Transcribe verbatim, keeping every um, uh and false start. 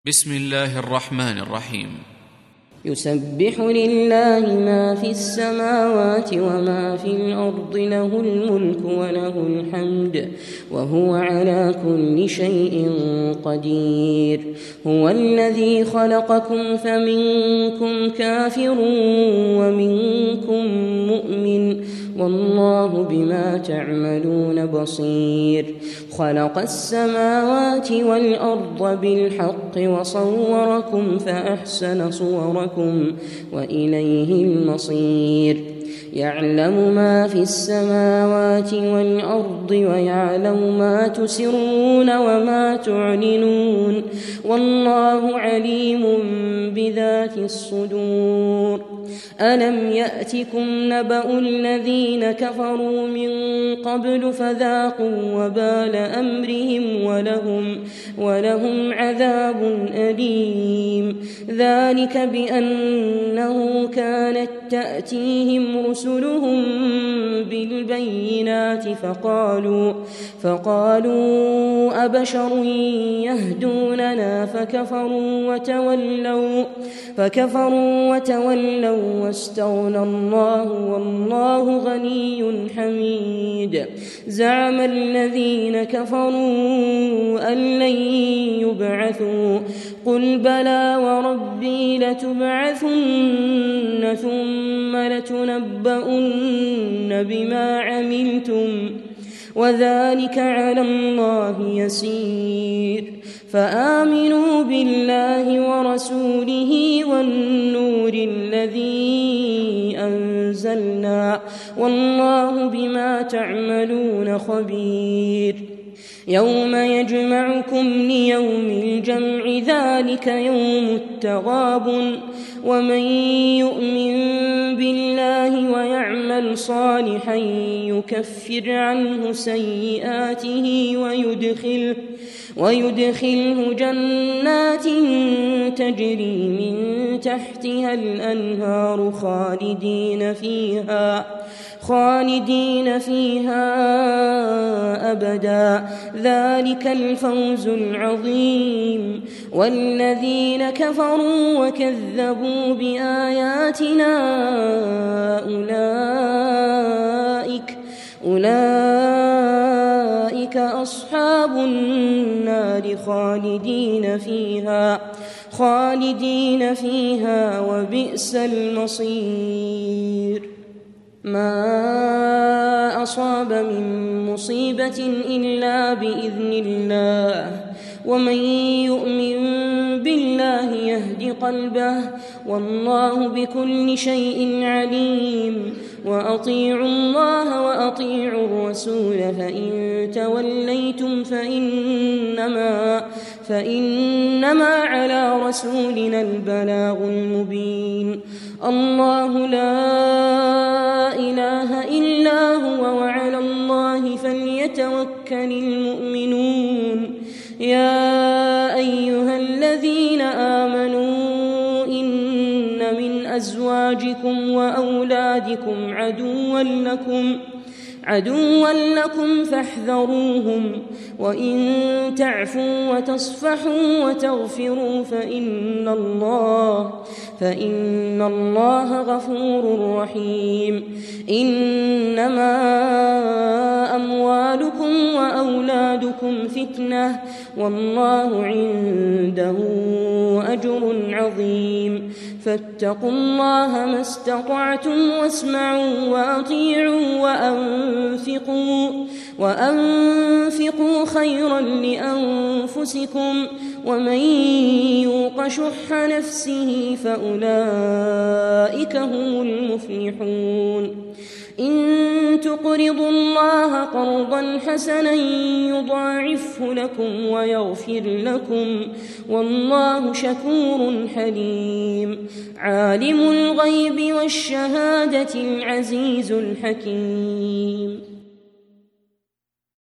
بسم الله الرحمن الرحيم. يسبح لله ما في السماوات وما في الأرض، له الملك وله الحمد وهو على كل شيء قدير. هو الذي خلقكم فمنكم كافر ومنكم مؤمن، والله بما تعملون بصير. خلق السماوات والأرض بالحق وصوركم فأحسن صوركم وإليه المصير. يعلم ما في السماوات والأرض ويعلم ما تسرون وما تعلنون، والله عليم بذات الصدور. ألم يأتكم نبأ الذين كفروا من قبل فذاقوا وبال أمرهم ولهم, ولهم عذاب أليم. ذلك بأنه كانت تأتيهم رسلهم بالبينات فقالوا, فقالوا أبشر يهدوننا فكفروا وتولوا, فكفروا وتولوا واستغنى الله والله غني حميد. زعم الذين كفروا أن لن يبعثوا، قل بلى وربي لتبعثن ثم لتنبؤن بما عملتم وذلك على الله يسير. فآمنوا بالله ورسوله والنور الذي أنزلنا، والله بما تعملون خبير. يوم يجمعكم ليوم الجمع، ذلك يوم التغابن. ومن يؤمن بالله ويعمل صالحا يكفر عنه سيئاته ويدخله, ويدخله جنات تجري من تحتها الأنهار خالدين فيها خالدين فيها أبدا، ذلك الفوز العظيم. والذين كفروا وكذبوا بآياتنا أولئك, أولئك أصحاب النار خالدين فيها خالدين فيها وبئس المصير. ما أصاب من مصيبة إلا بإذن الله، ومن يؤمن بالله يهد قلبه، والله بكل شيء عليم. وأطيعوا الله وأطيعوا الرسول، فإن توليتم فإنما, فإنما على رسولنا البلاغ المبين. الله لا إله إلا هو وعلى الله فليتوكل المؤمنون. يا أيها الذين آمنوا إن من أزواجكم وأولادكم عدوا لكم عدوا لكم فاحذروهم، وإن تعفوا وتصفحوا وتغفروا فإن الله فإن الله غفور رحيم. إنما أموالكم وأولادكم فتنة، والله عنده أجر عظيم. فاتقوا الله ما استطعتم واسمعوا وأطيعوا وأنفقوا, وأنفقوا خيرا لأنفسكم، ومن يوق شح نفسه فأولئك هم المفلحون. إن تقرضوا الله قرضا حسنا يضاعفه لكم ويغفر لكم، والله شكور حليم. عالم الغيب والشهادة العزيز الحكيم.